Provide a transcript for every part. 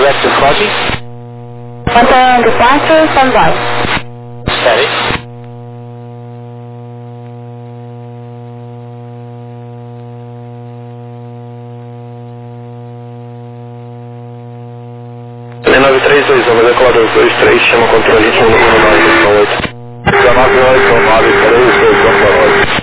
direct to Froggy. Contact departure, standby. Steady. L932, decolador 23, chama controle ritmo número 9, 198.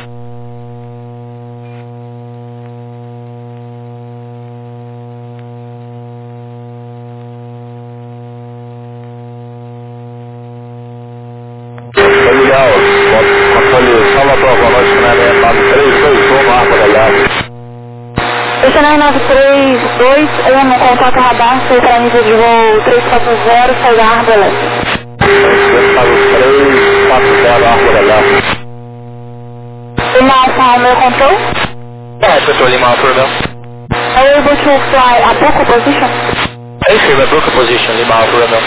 Legal, controle Salvador, voz na área 932, arma da Lhasa. Esse 932, no contato radar, para nível de voo 340, saída Arma da Leste. 340, arma da Lhasa. Lima Alpha Romeo control? Yeah, control Lima Alpha Romeo. Are you able to fly a Buco position? Affirm a Buco position, Lima Alpha Romeo.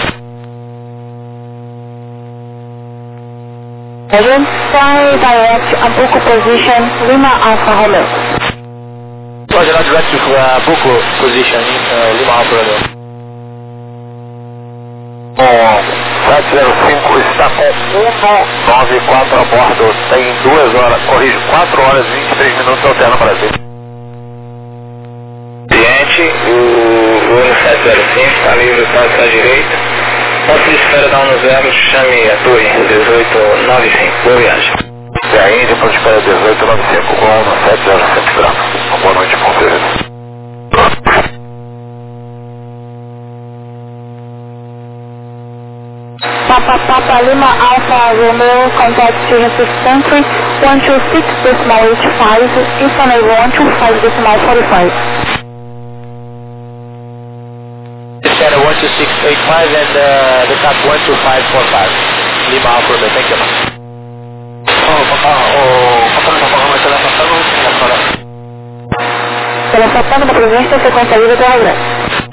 Again, fly direct a Buco position, Lima Alpha Romeo. Roger, not direct to Buco position, Lima Alpha Romeo. Bom, 705 está com 194 a bordo, tem 2 horas, corrijo, 4 horas e 23 minutos alterno Brasil. Cliente, o voo 705 está livre para a direita. Ponto de espera da 10, chame a torre 1895. Boa viagem. E aí, depois de espera 1895 com 1705 gramas. Uma boa noite, conselheiro. Papa Lima Alpha Romeo, contact Genesis Country, 126.85, Eastern 125.45. Channel 12685 and the top 12545. Lima Alpha Romeo, thank you. Teleportando da presença sequência livre do regresso.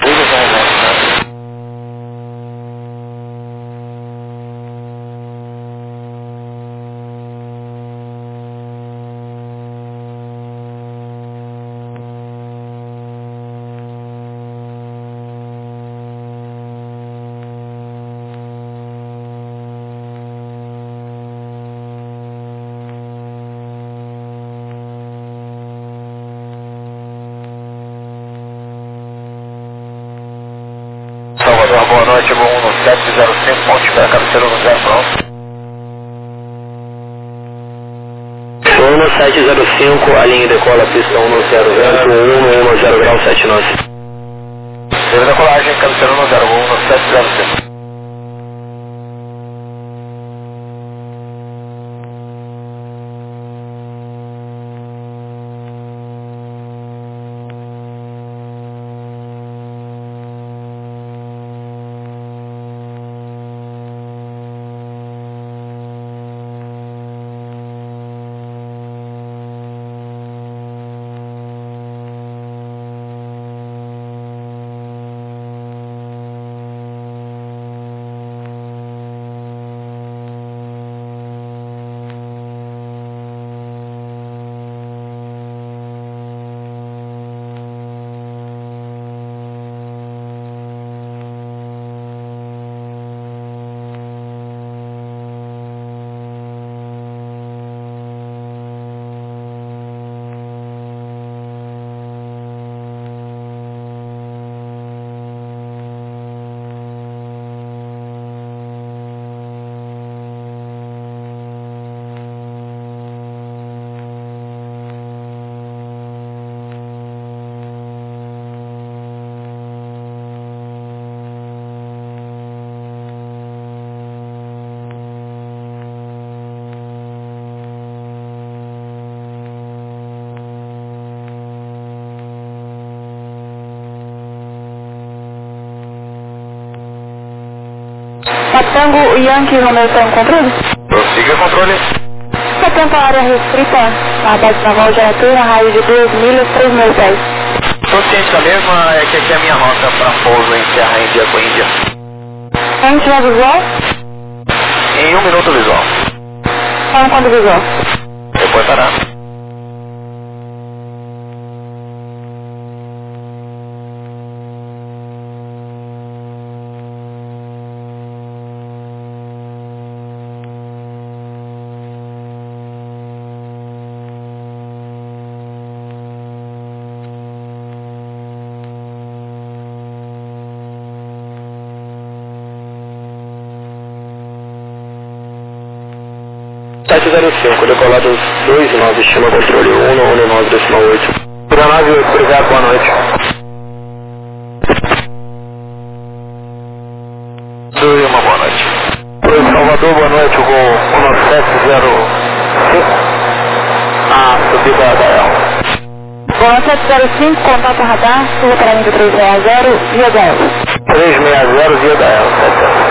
Salvador, boa noite, voo 1705, ponte para cabeceira no 0 pronto. 1705, a linha decola pista 110, 110 grau 79. Teve decolagem, cabeceira no 0, voo 1705. Tango Yankee Romeo tem controle? Prossiga controle. 70 área restrita, a base naval de altura, raio de 2 milhas, 3 mil pés. Estou ciente da mesma, é que aqui é a minha rota para pouso em Terra Índia com Índia. Antes da visual? Em 1 minuto visual. Quando visual? Reportará. 705, decolado 29, chama controle 199,8. 98, obrigado, boa noite. Oi, uma boa noite. Oi, Salvador, boa noite, voo 1705. Subida da El. Bom, 705, contato radar, sul para nível 360, via da El. 360, via da El, 700.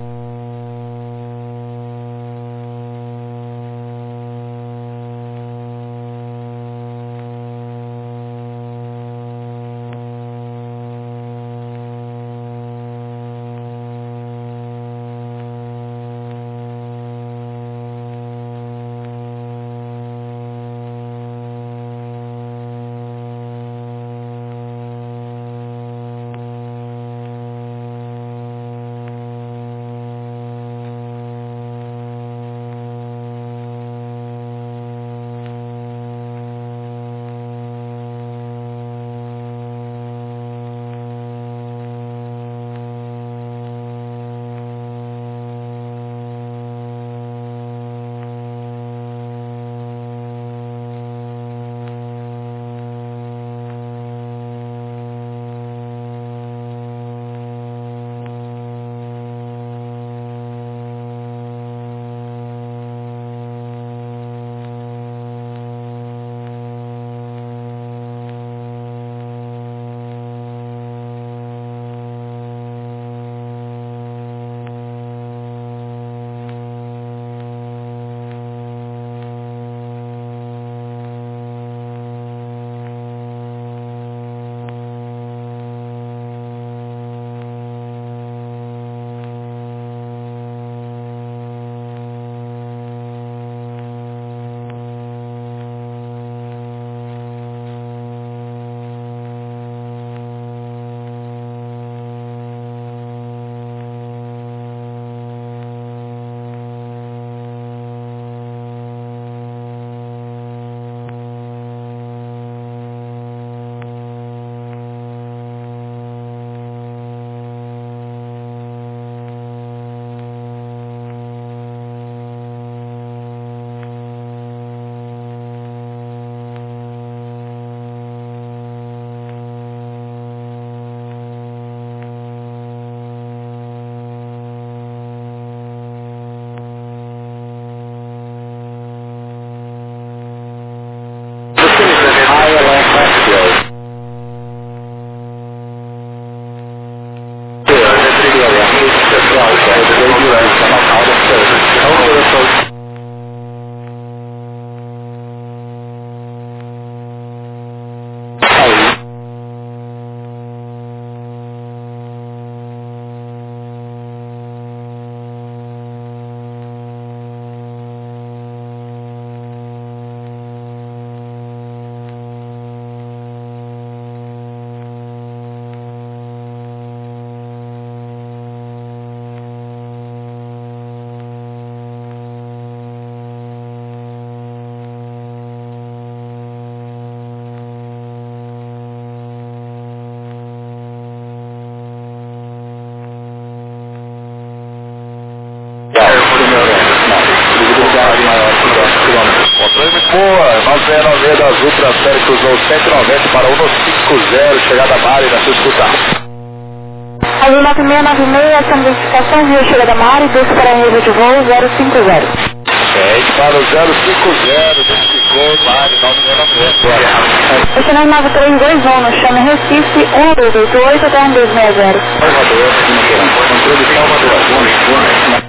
Boa, 906 da Azul Transfere, cruzou 190 para 150, chegada a Mari, na sua escuta. Azul 9696, essa identificação, Rio chegada a Mari, desce para nível de voo 050. Gente, para o 050, identificou, Mari, 9696. Esse 99321, chame Recife, 1288 até 1260. Salvador, controle Salvador.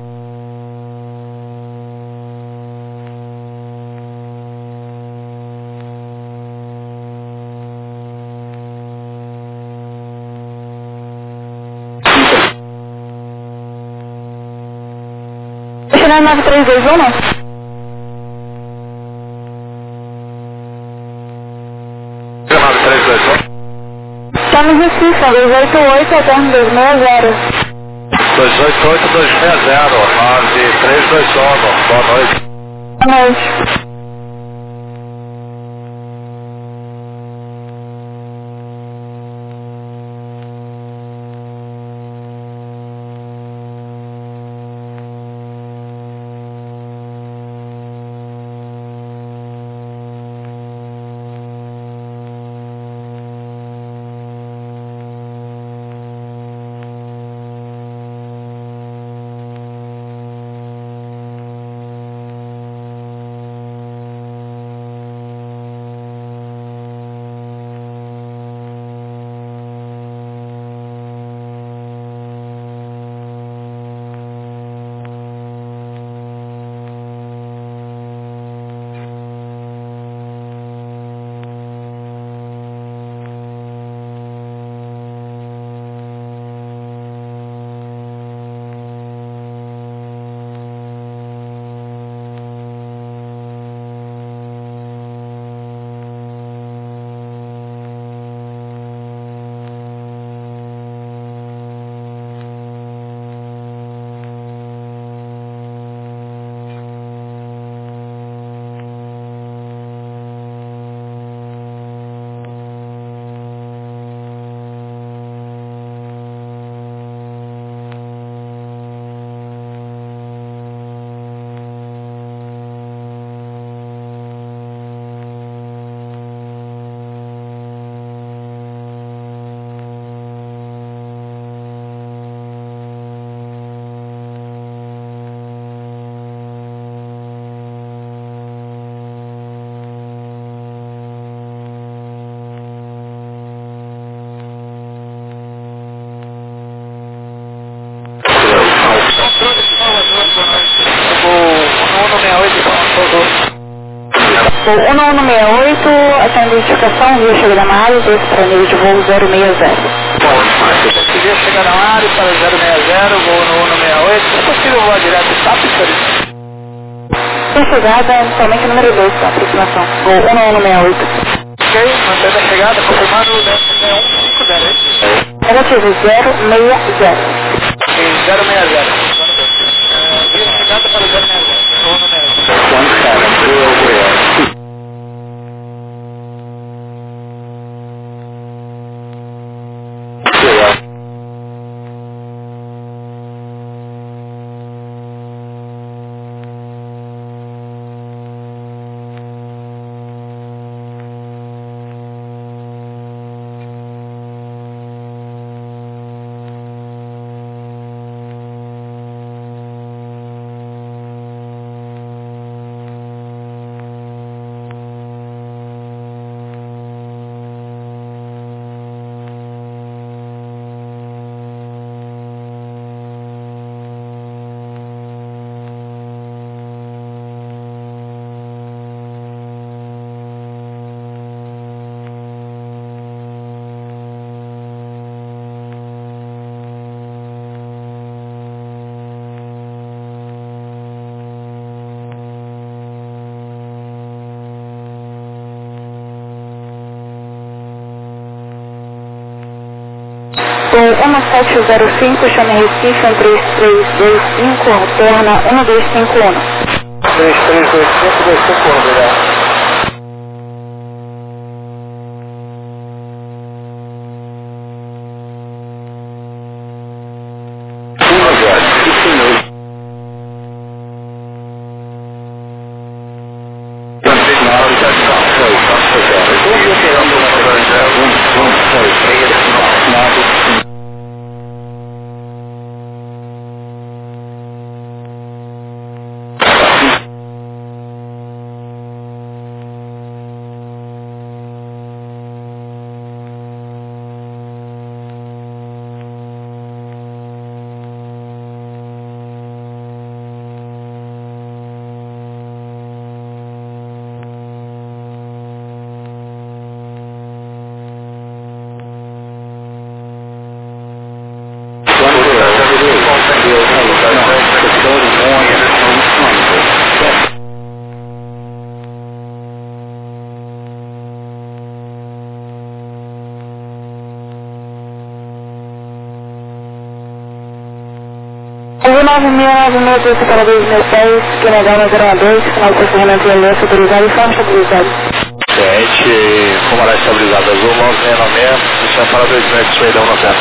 Esse 9321? Chame Recife, 288 até 1260. 288-260, 9321, boa noite. Boa noite. Voo 1168, essa identificação via chegada na área, desce para nível de voo 060. Via chegada na área para 060, voo no 168, é possível voar direto TAP, senhores? Tem chegada, somente número 2, para aproximação. Voo 1168. Ok, mantendo a chegada, confirmando o 150, é isso? Negativo, 060. Ok, 060. Via chegada para 060, voo no 060. Voo 1705, chame Recife, 13325, alterna 1251. 3325, 251, obrigado. Voo 9.912 para 2010, Quinedal 012, final do procedimento de aliança autorizado e forma estabilizado. Gente, como ela é estabilizada, azul 9696, deixa para 2 metros, freidão 90.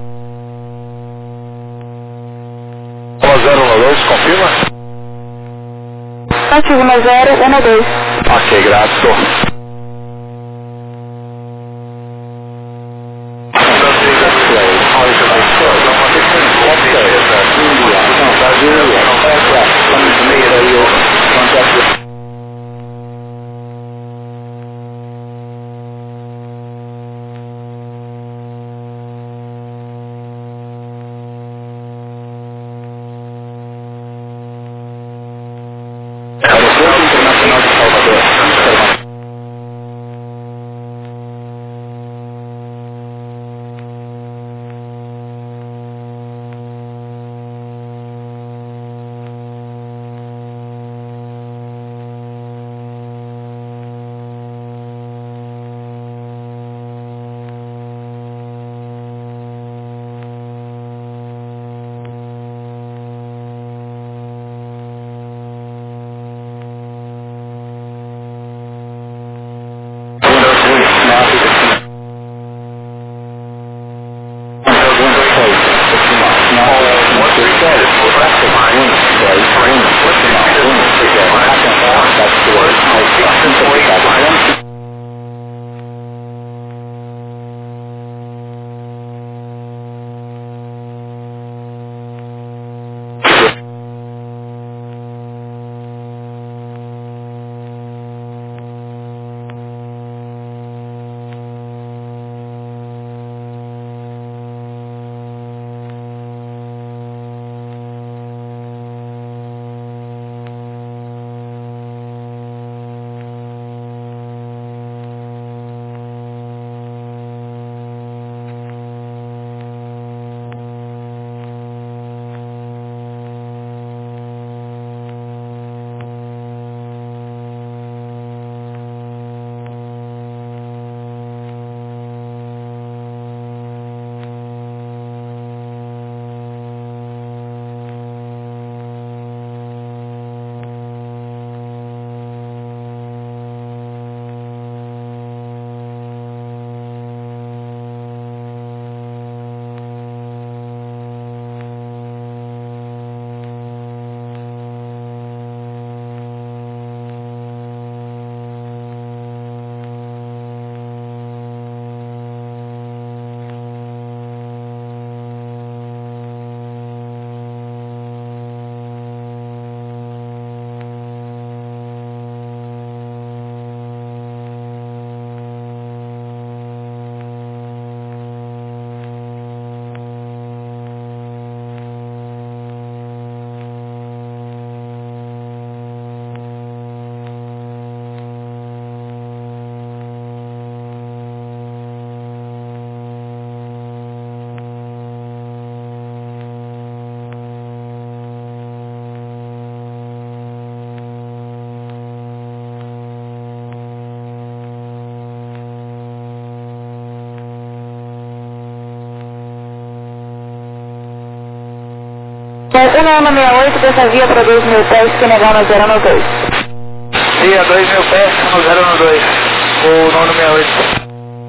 1012, confirma? Ativo 1012. Ok, grato. Aeroporto Internacional de Salvador. 1168, dessa via para 2.000 pés, Senegal no 092. Via 2.000 pés no 092, o 968.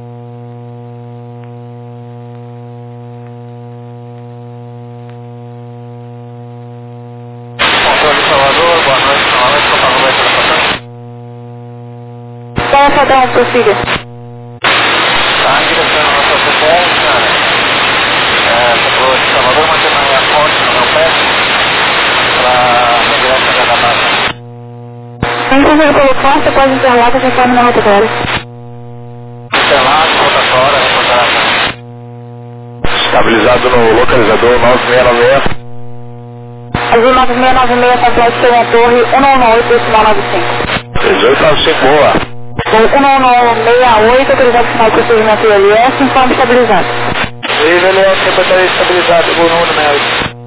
Padrão, prossiga. Tá em direção ao nosso CPR, cara. Pro de Salvador, mantendo a minha fonte no meu pé, pra direção da massa. Em conseguir colocar, você pode interlar que a gente vai na rotatória. Interlado, rotatória, rotatória. Estabilizado no localizador 9696. Azul 9696, complexo Serra Torre, 118, decimal 95. 3895, boa. O 1168, autorizado final de procedimento ILS, informe estabilizado. ILS, secretaria estabilizado, o 968.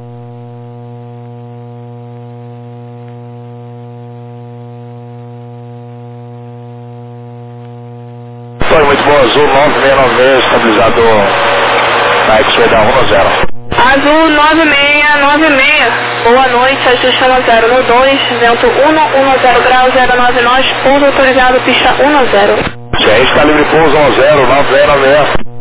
Foi muito bom, Azul 9696, estabilizado na X-Ray da 10. Azul 9696, boa noite, ajustando 012, vento 110 graus, 09 nós, pouso autorizado, pista 10. CR está livre pouso 10, 9696.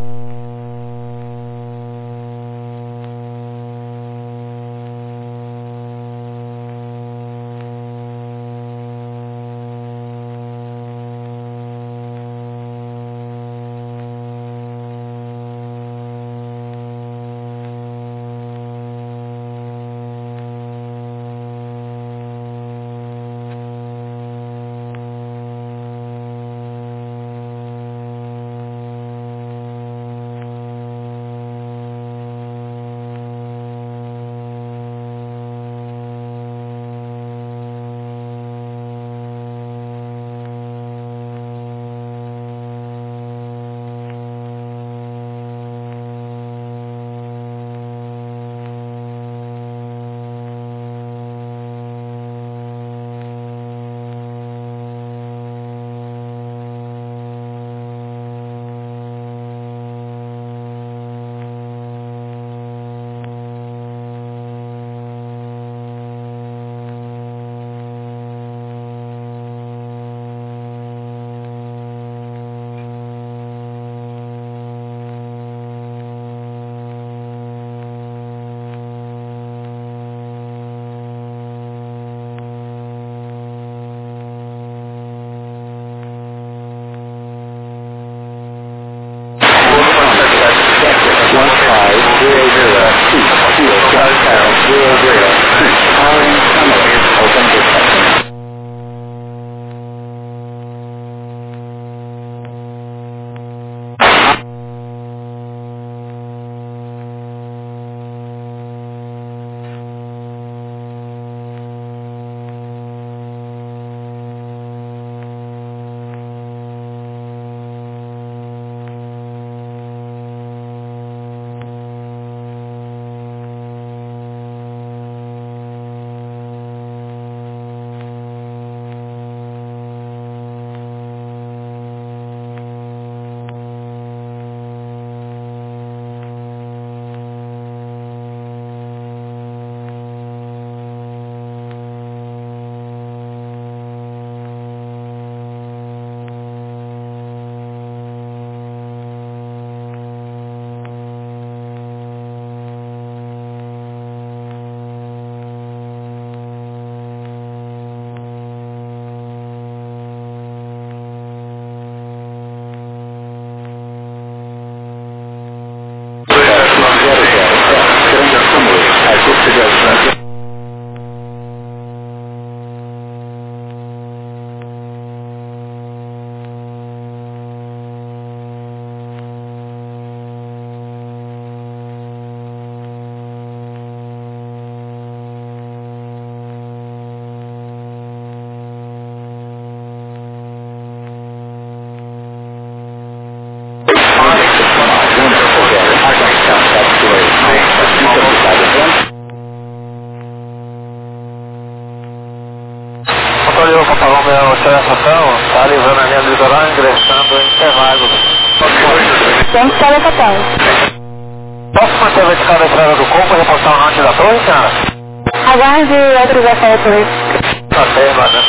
Controle Copacabana, meu estação, está livrando a linha do litoral, ingressando em Interlagos. Tem que estar a Capão. Posso manter a vertical da entrada do corpo e reportar o norte da torre, senhora? Aguarde autorização da torre. Até, mano.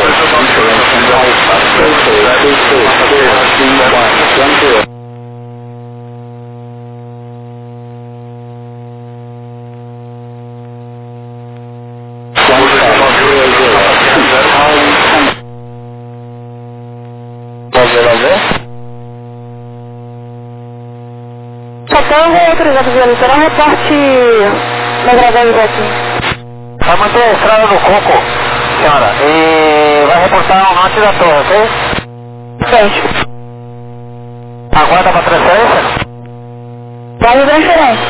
Só tenho autorizado de licença, não reporte na gravadora aqui. Vai manter a estrada do Coco, senhora, e vai reportar o norte da torre, ok? Certo. Aguarda para transferência? Vai de transferência.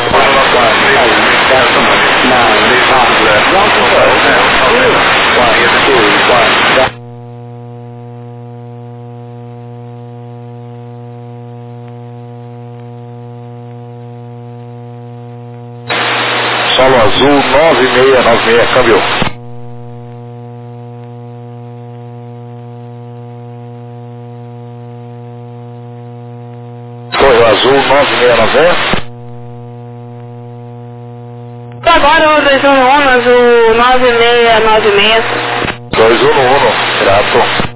Solo azul 9696, câmbio. Torre azul 9696. Agora o 211, azul 9696. 211, grato.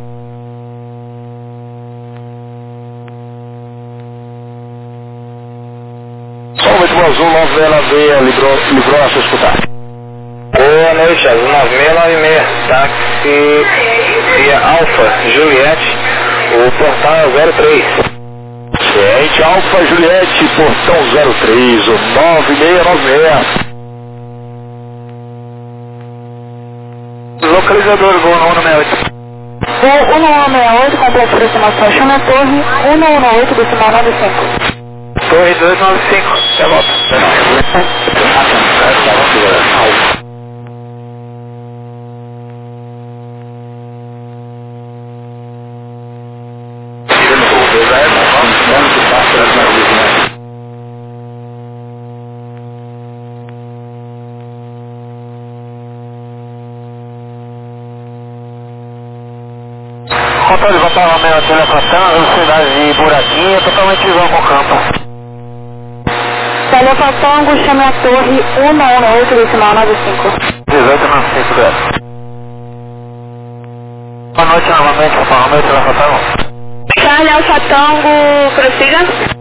Só o último azul 9696 livrou a se escutar. Boa noite, azul 9696, táxi via Alfa Juliette, o portal é 03. Gente, Alfa Juliette, portão 03, o 9696. Localizador, Gol 168. O 1168, complexo decimal Sachão na torre, 1118, decimal 95. Torre 295, já volta. Controle de Batalha Romeo, telefatão, velocidade de buraquinho, totalmente visual com o campo. Telefatango, chame a torre 118, decimal 95. 1895, dela. Boa noite novamente, Batalha Romeo, telefatão. Charlie Alfa Tango, prossiga.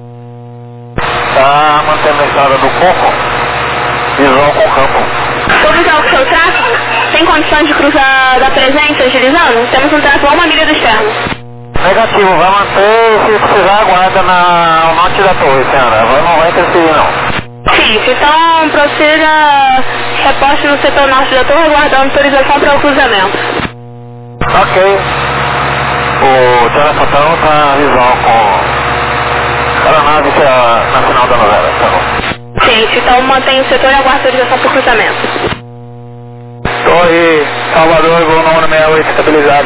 Tá mantendo a estrada do Coco, visual com o campo. Sobre o seu tráfego, tem condições de cruzar da presença agilizando? Temos um tráfego a uma milha do externo. Negativo, vai manter, se precisar, aguarda no norte da torre, senhora. Não vai interferir, não. Sim, então prossiga, reposte no setor norte da torre, aguardando autorização para o cruzamento. Ok. O telefatão tá visual com a nave que é nacional da novela, tá bom. Sim, então mantém o setor e aguarda autorização para o cruzamento. Torre Salvador, Gol 968, estabilizado.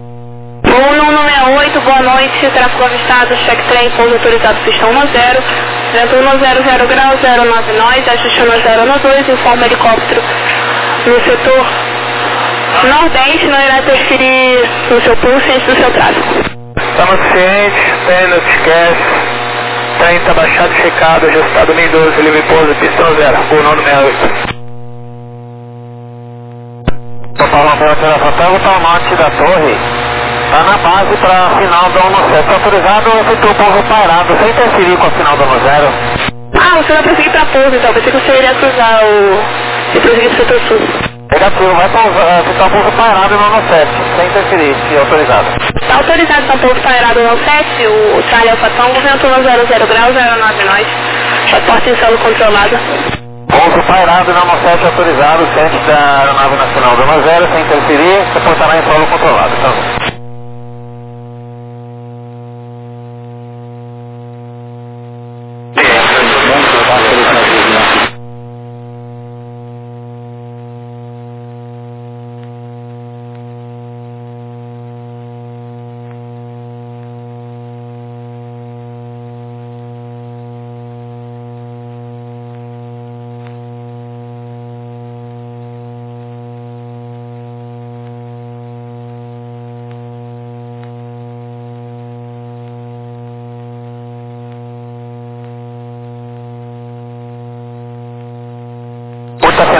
1168, boa noite, tráfego avistado, check trem, pouso autorizado, pista 10, vento 100 graus, 09 nós, ajuste 10 informa helicóptero no setor nordeste, não irá interferir no seu pulso e no seu tráfego. Estamos cientes, apenas esquece. Trem está baixado, checado, ajustado 2012, livre pouso, pista 0, Gol 968. Total Romeo, telefatão, tá ao norte da torre. Tá na base para final do 17. Autorizado, efetuou o pouso pairado, sem interferir com a final do 10. Ah, você vai prosseguir para pouso, então. Pensei que você iria cruzar e prosseguir para o setor sul. Negativo, vai efetuar o pouso pairado no 17, sem interferir, se autorizado. Está autorizado para pouso pairado no 7, o Charlie Alfa Tango, vento 100 graus, 09 nós, transporte em solo controlado. Pouso pairado no 7 autorizado, ciente da aeronave nacional do 10, sem interferir, se portará em solo controlado, então.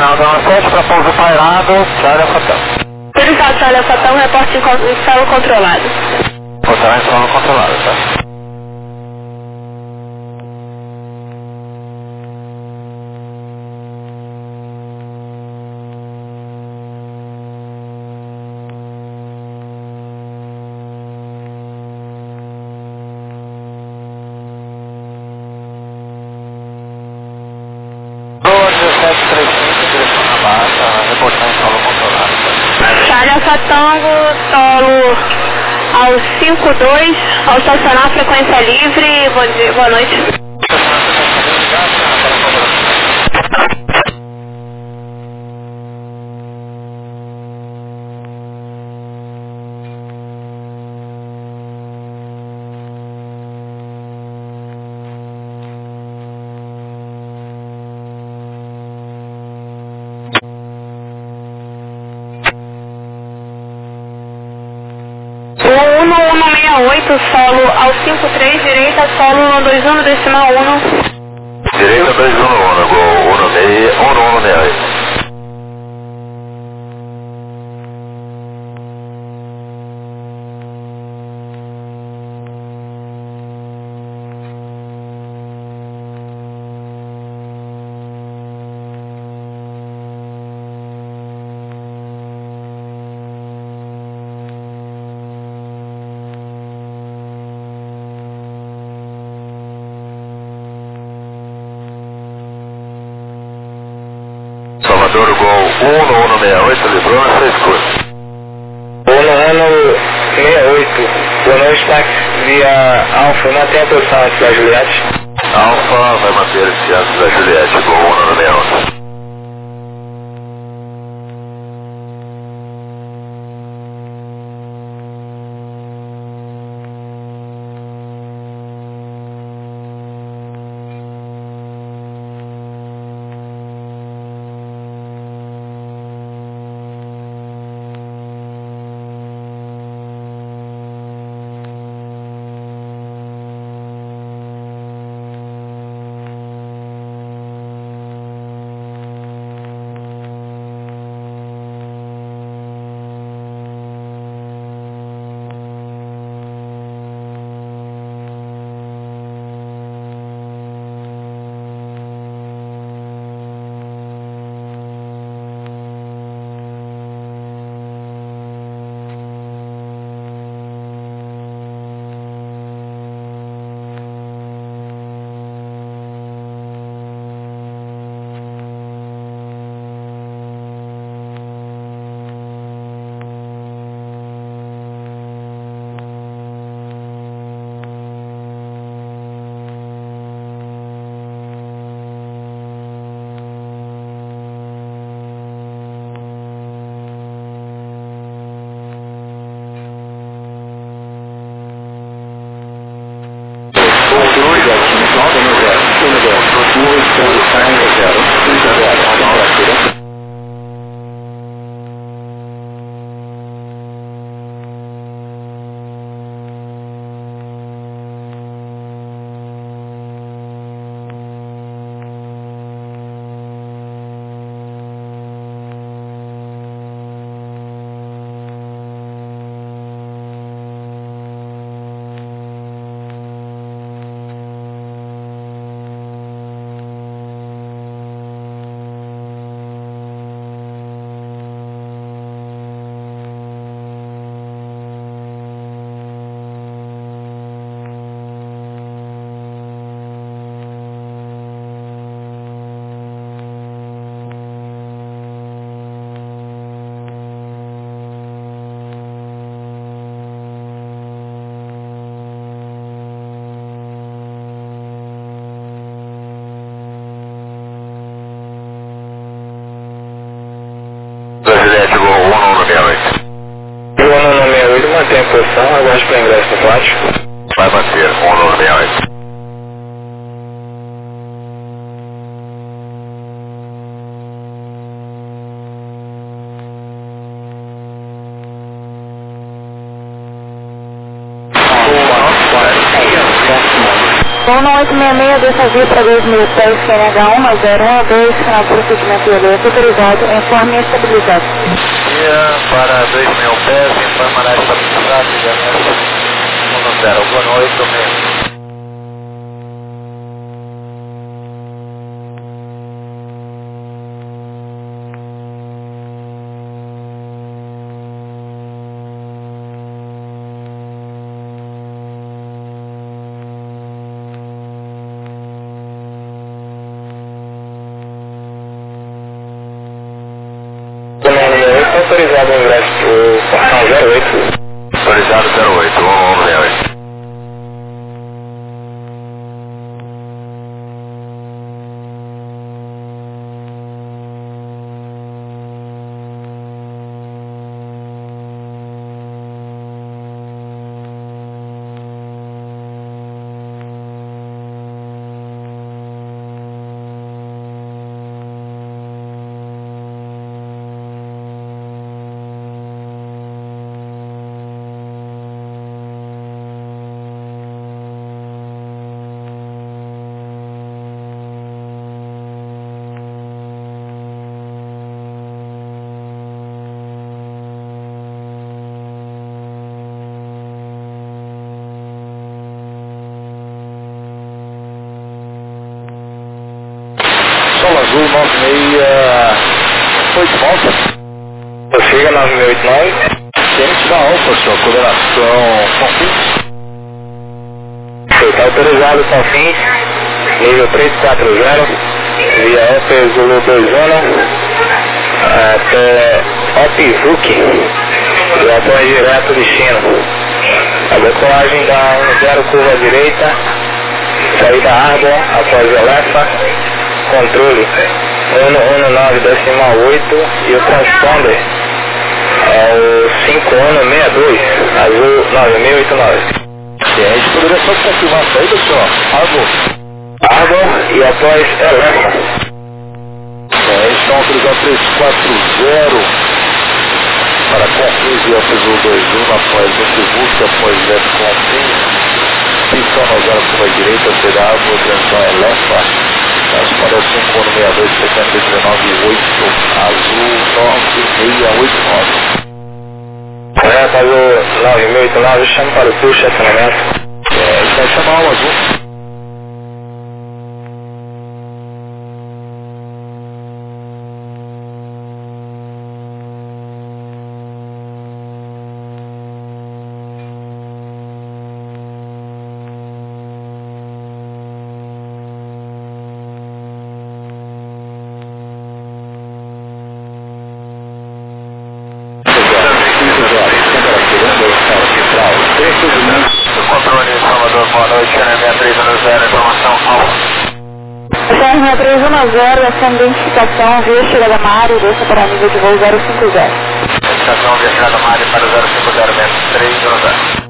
final da 17 para pouso pairado, Charlie Alphatão. Autorizado Charlie Alphatão, reporte em solo controlado. Botará em solo controlado, tá? Charlie Alphatango, solo ao 52, ao estacionar frequência livre, bom dia, boa noite. O 1168, solo ao 53, direita, solo 21, decimal 1. Direita 211, gol 1168. Salvador, gol 1168, livrou na 6 cursos. 1168, boa noite, táxi, via Alfa, mantém a posição antes da Juliette. Alfa vai manter-se antes da Juliette, gol 1168. Juliette, gol 1168. Gol 1168, mantém a posição, aguarde para ingresso no pátio. Vai bater 1168. Gol 866, deixa vir para 2000 pés, CNH10112, final de procedimento violento autorizado, informe estabilizado. Dia para 2000 pés, informará estabilizado, Janessa 10, boa noite, mesmo. Autorizado o ingresso pro portão 08. Autorizado 08, vamos ver hoje. Azul 968 volta. Prossiga 9689. Tente da Alfa, senhor, coordenação Confins. Está autorizado Confins, nível 340, via F Zulu 2 zona, até Opizuki, e apoio direto destino. A decolagem da 10 curva à direita, saída Árbor, após Elefa, controle 119,8 e o transponder é o 5162, azul 9089. A gente poderia só confirmar a saída, senhor? Árbor e após Elefa. Eles estão autorizados 340 para Confins e F 21 após Opizuki, após Left Confins. Pistão na 0 curva à direita, saída Árbor, transição Elefa. Para o 5162, 719,8, azul 9689. Correto, azul 9089, chama para o push, estacionamento. Vai chamar o azul. Controle Salvador, boa noite, CNH310, informação Alfa. CNH310, essa identificação via chegada Mário, deixa para nível de voo 050. Identificação via chegada Mário para 050, metro 300.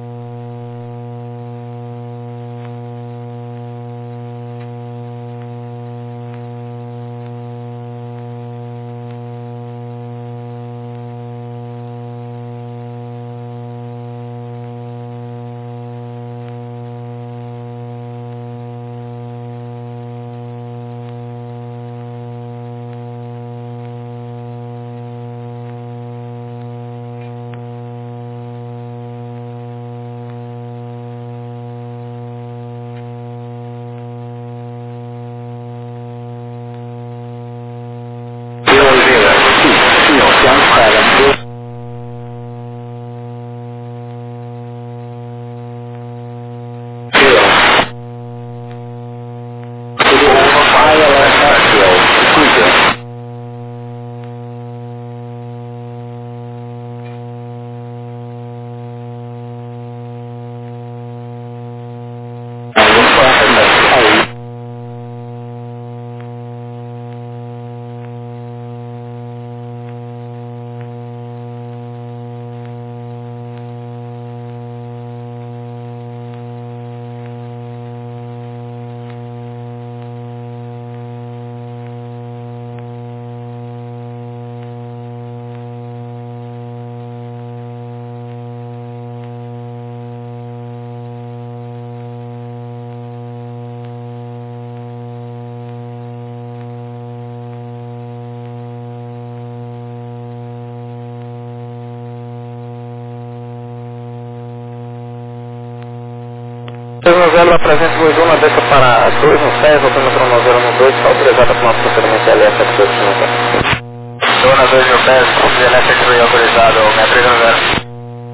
0 da presente Luizona, desça para 216, voltando para 9012, está autorizada para o nosso procedimento LS, aqui do Zona 2000 pés, LS aqui autorizado, me abriga no 0.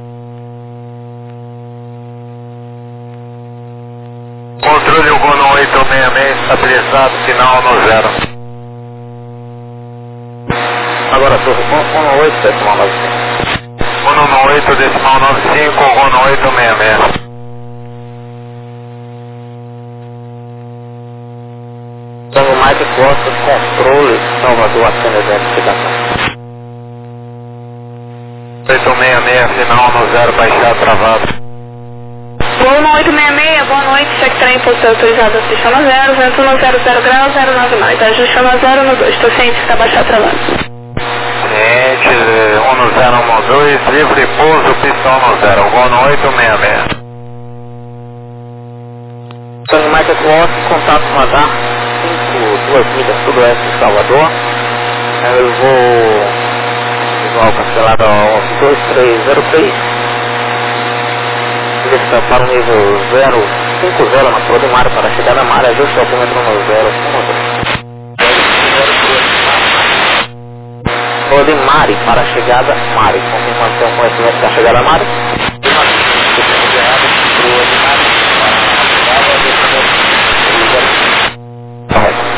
Controle o Gono 866, estabilizado, final no 0. Agora, torre, Gono 8, decimal 95. Gono 8, decimal 95, Gono 866. Tango Mike Costa, controle, Salvador, acenda de identificação. 866, final no 0, baixar travado. Gono 866, boa noite, cheque trem, posição autorizada, assista no 0, vento no 00 grau, 099, ajuste no 0 no 2, estou ciente que está baixado travado. Ciente, 1012, livre pouso, pistão no 0, Gono 866. Tango Mike Costa, contato radar, 2 milhas sudoeste de Salvador. Eu vou cancelado ao 2303. Está para o nível 050 na Flor de Mar para chegar na Mar, ajuste ao alcômetro no 012. Flor de Mar para chegada Mar, confirmação com conhecimento da chegada Mar. Correto.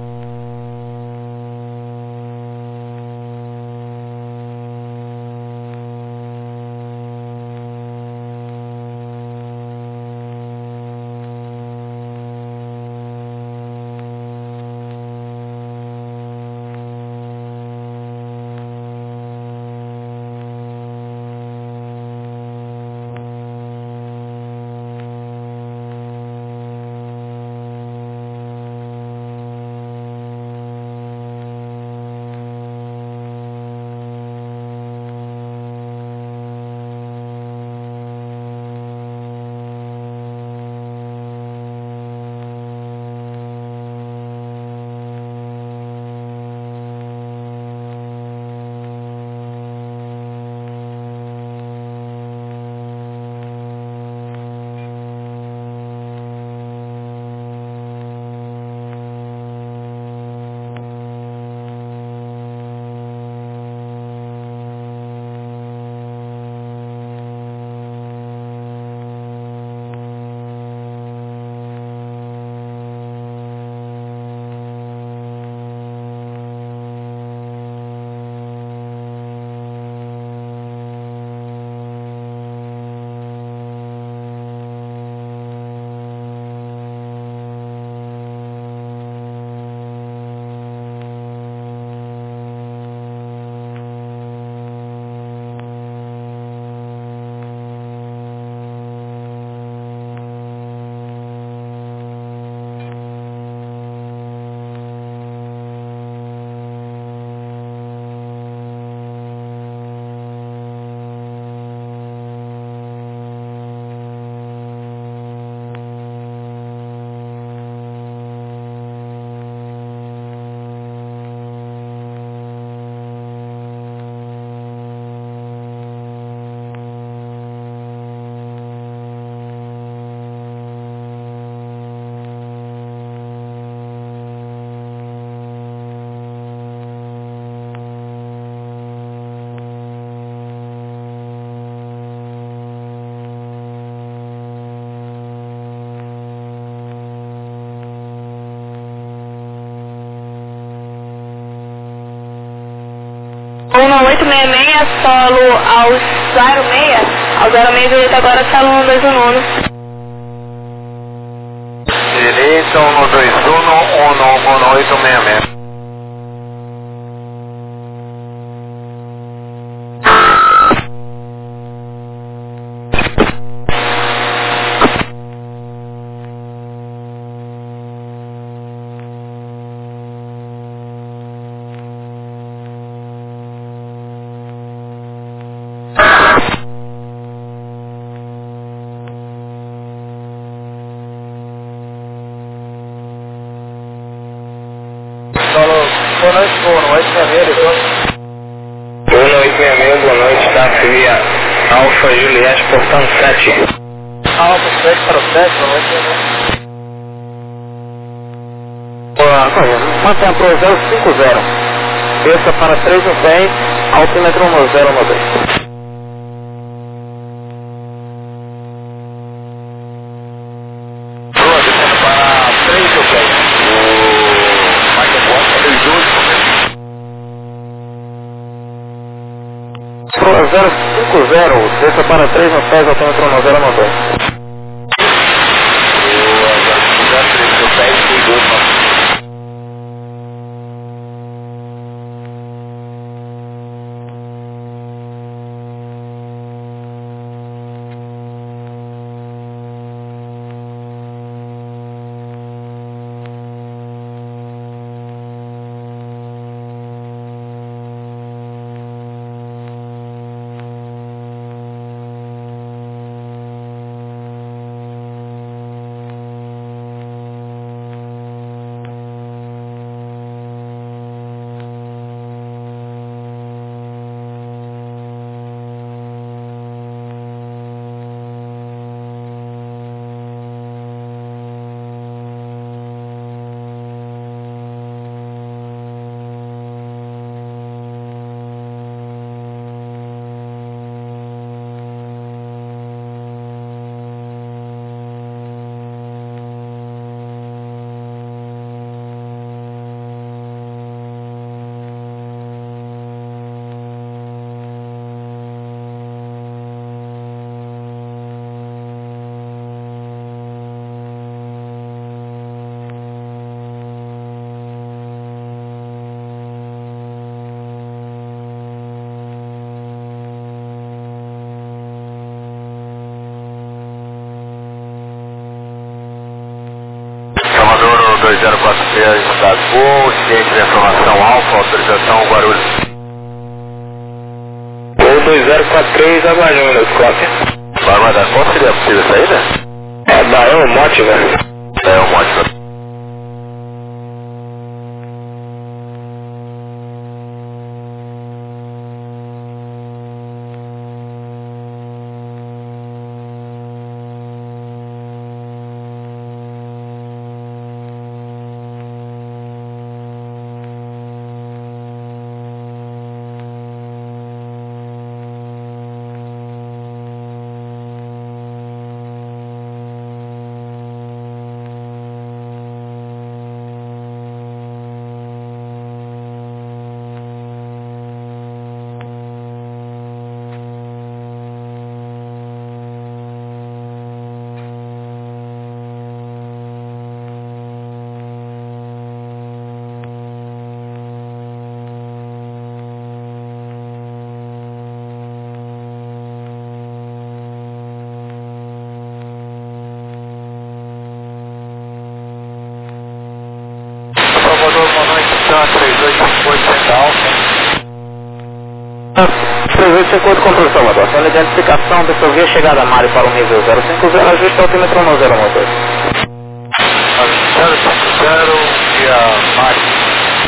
Gono 866, solo ao 06, ao 06 direito agora, solo 121. Direito 121, Gono 866. Boa noite, Gono 866. Gono 866, boa noite, táxi via Alfa Juliette, portão 7. Alfa 7 para o 7, Mantenha pro 050. Desça para 3 no 10, altímetro no 0 no 2. Boa, descendo para 3 no 10. O Michael Bond, 32. Pro 050, desça para 3 no 10, altímetro no 0 no 2. Boa, 050, 3 no 10, 32. Salvador 2046, mandado voo, ciente da informação Alfa, autorização Guarulhos. Voo 2043, aguardando os cópias. Bárbara, qual seria a possível saída? É Barão Mótiva. É um ótimo. Salvador, boa noite, está 3858 Central. 3858 controle Salvador. Sendo a identificação da sua via chegada a Mário para o nível 050, ajuste altímetro no 0 no 2. 050 via Mário.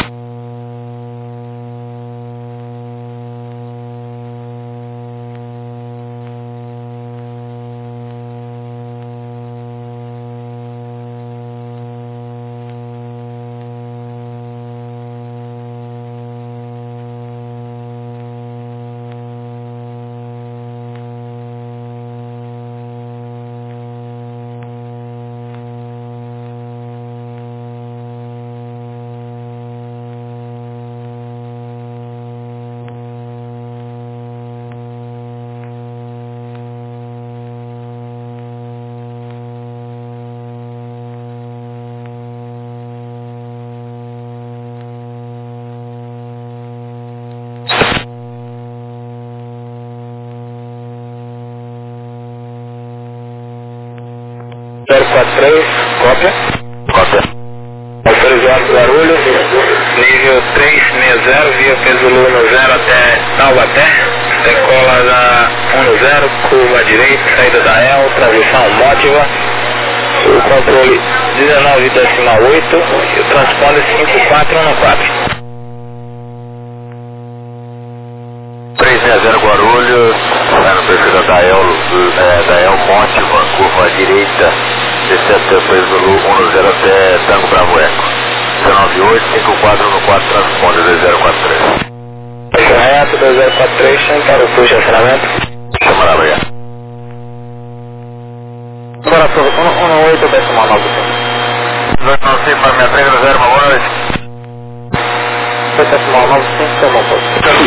Cópia. Cópia. Autorizado Guarulhos, nível 360, via Pesolô no 0 até Taubaté, decola da 10, curva direita, saída da EL, transição mótiva, o controle 19,8 e o transponder 5414. 360 Guarulhos, sai no perfil da Dael Monte, curva à direita, descendo depois do Zulu 10 até Tango Bravo Eco. 198-5414, transponder 2043. Reto 2043, para o fluxo de acionamento. Chamará, obrigado. Agora, 18 decimal 9. 295 para 6300, uma boa noite. Decimal 9, tomou posto.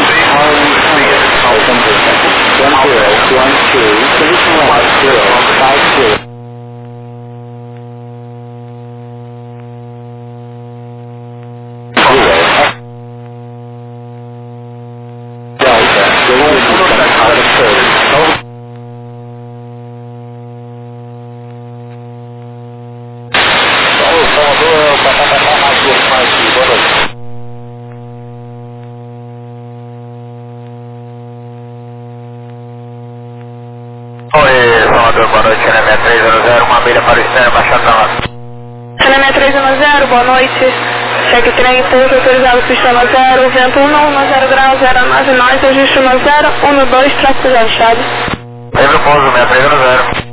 Boa noite, Chanemé 310, uma milha para o externo, baixando na rota. Chanemé 310, boa noite. Cheque trem, pouso autorizado, pista 0, vento 110 graus, 099, ajuste 1012, tráfego já fechado. Lembra o pouso, 6310.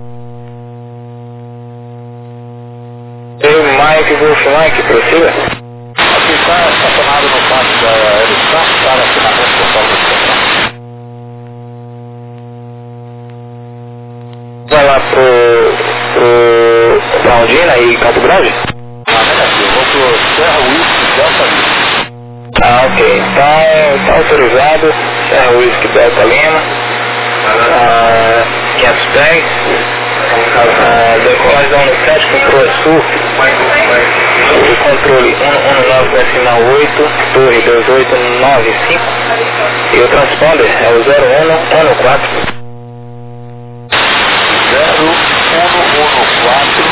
Mike, Wolf Mike, prossiga. Aqui está estacionado no pátio da Aerostar, para acionamento total do centro. Vai lá pra Ondina e Campo Grande? Ah, negativo, eu vou pro Serra Whisky Delta Lima. Ah, ok. Então, tá autorizado, Serra Whisky Delta Lima, 500 pés, decolagem da 17, controle sul, o controle 119,8, torre 2895, e o transponder é o 0114. 0114,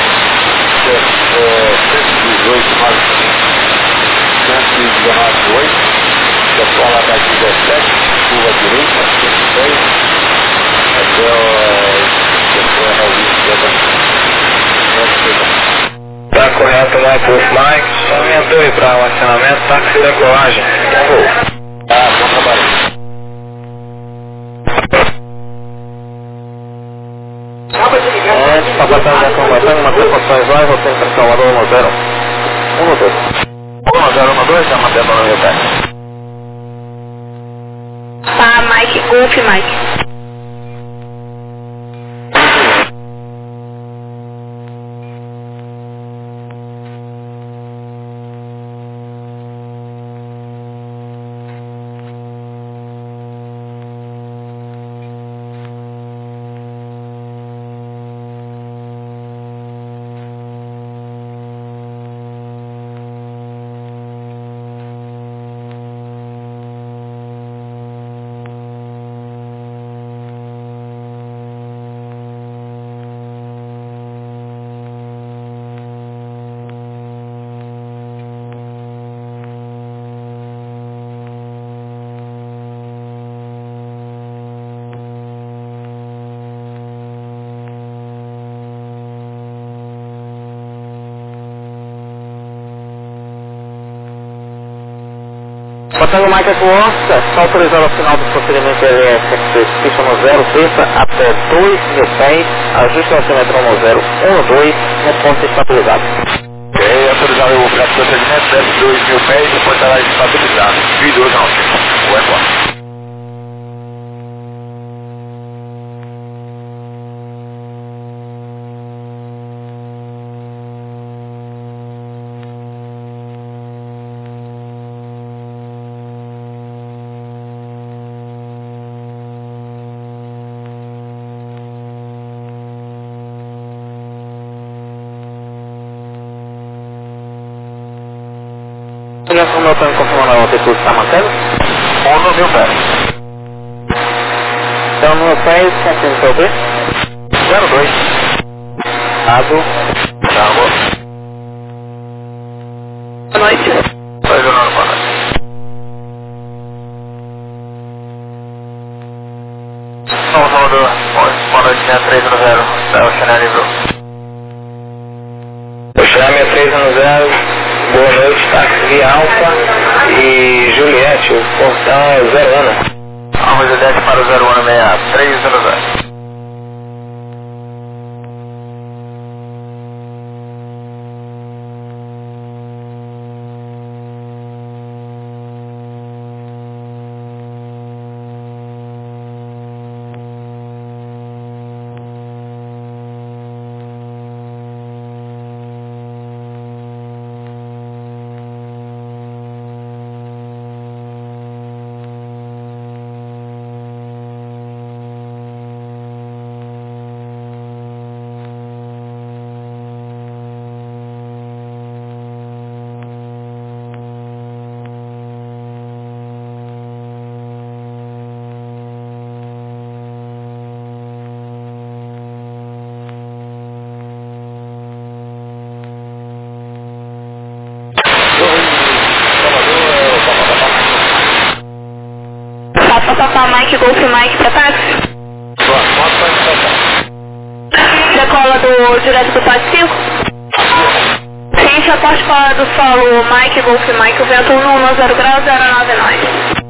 118,8, decola da 17, curva direita, 106, até o Tá correto, Mike Wolf Mike, só minha torre para o acionamento, táxi e decolagem. Tá, bom trabalho. Para passar a informação, uma preocupações lá, você entra em Salvador 10. 1012, já mantendo no meu pé. Tá, Mike, Golf Mike. Passando o Mike Costa, está autorizado ao final do procedimento LS, pista no 0, desça até 2.000 pés, ajuste o acelerador no 012, no ponto estabilizado. Ok, autorizado o procedimento, desce 2.000 pés, depois estará estabilizado. Vídeo não, o embora. E a informação confirmando a altitude está mantendo? 1.000 pés. Então, no pés, consciente sobre? 02. Água. Água. Boa noite. 2 boa noite. Salvador, boa noite, 6310, da Oceania Livro. Oceania 310, boa noite, táxi Alfa e Juliette, o portão é 01. Moisés para o 016300. Papá Mike, Golf Mike para táxi. Decola direto do Pátio 5. Ciência após fora do solo Mike, Golf Mike, o vento 110 graus 099.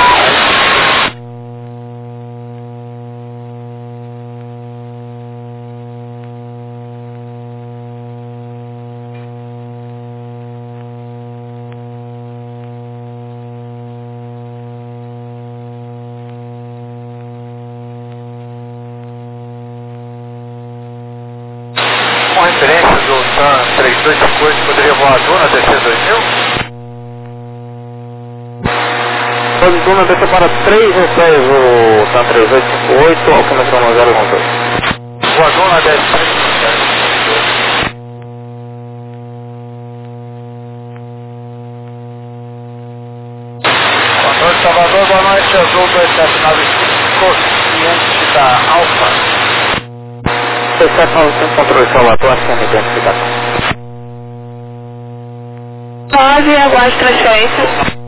Com referência do TAN 3258, poderia voar a Duna DC-2000? Duna desce para 316, o TAN 3858, alquímetro 1012. Voa a Duna DC-30. Controle Salvador, boa noite, Azul 2795, ciente da Alfa. 2795, controle Salvador, acima identificação. 9, aguarde transferência.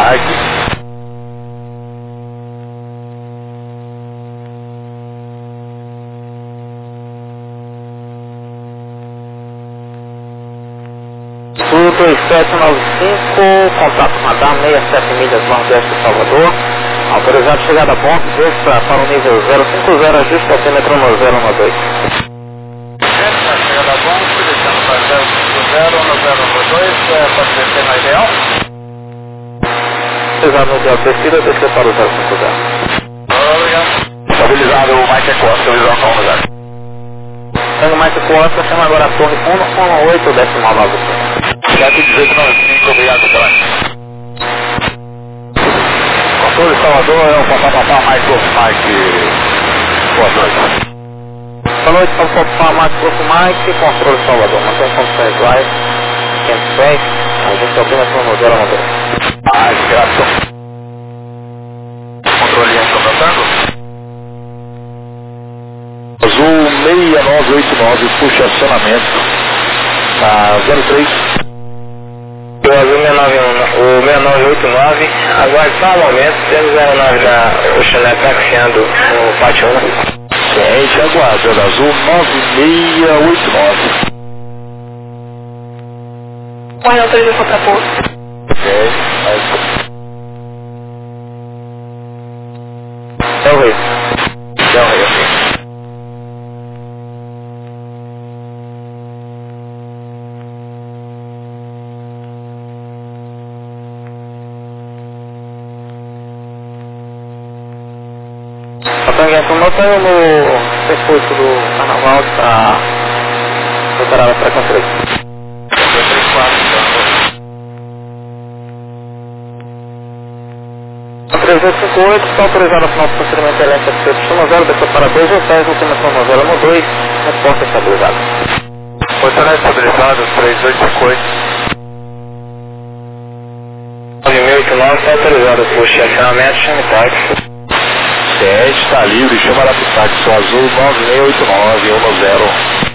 Sul 2795, contato Madame 67 milhas nordeste de Salvador. Autorizado chegada a ponto, extra para o nível 050, ajuste altímetro no 012. Chegada a ponto, deixando para 050 no 012, pode descer na ideal? Autorizado no ideal descida, descer para o 050. Obrigado. Estabilizado o Mike Costa, visão calma, Zé. Tango Mike Costa, chama agora a torre 118, decimal 95. 71895, obrigado, Zé. Controle Salvador, é o papapá Mike. Boa noite. Boa noite, papapá Mike, controle Salvador. Mantém condições iguais, 510, a gente alquímetro no 012. Graças. Controle em contratando. Azul 6989, puxa acionamento. 03. O Azul 6989, aguarde só um momento, temos 09 na Oceanet taxiando no Pátio 1. Ciente, aguarda, Azul 9689. Guarda autorização para pouso. Ok, Del Rey. Del Rey, ok. Não tenho no circuito do carnaval, está preparada para controle. 358, está autorizado a final do procedimento elétrico de Chama 0, desceu para 2 hotéis, ultimação no 012, resposta estabilizada. Posicionamento estabilizado, 3858. 9089 está autorizado o push de acionamento, chame táxi. 7, está livre, chama a táxi Azul 9689, 10.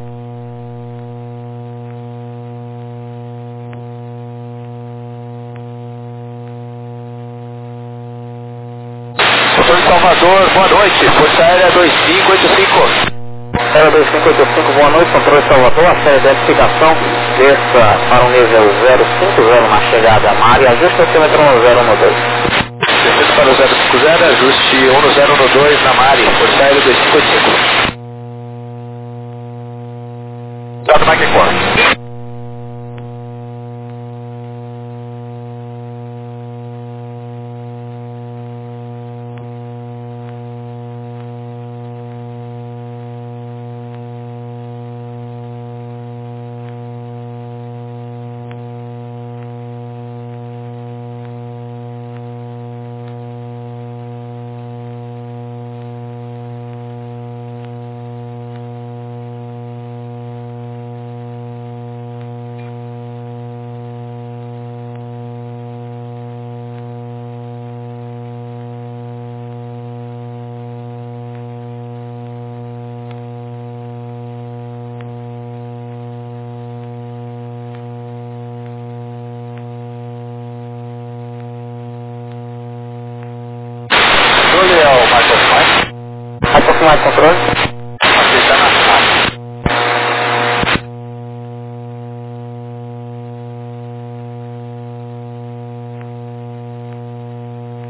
Salvador, boa noite, Força Aérea 2585. Aérea 2585, boa noite, controle Salvador, a série de identificação, desça para o nível 050 na chegada à área, ajuste o alquímetro no 012. Descendo para o 050, ajuste 1012 na Mari, Força Aérea 255. Dado Mike 4. Aproximar de controle.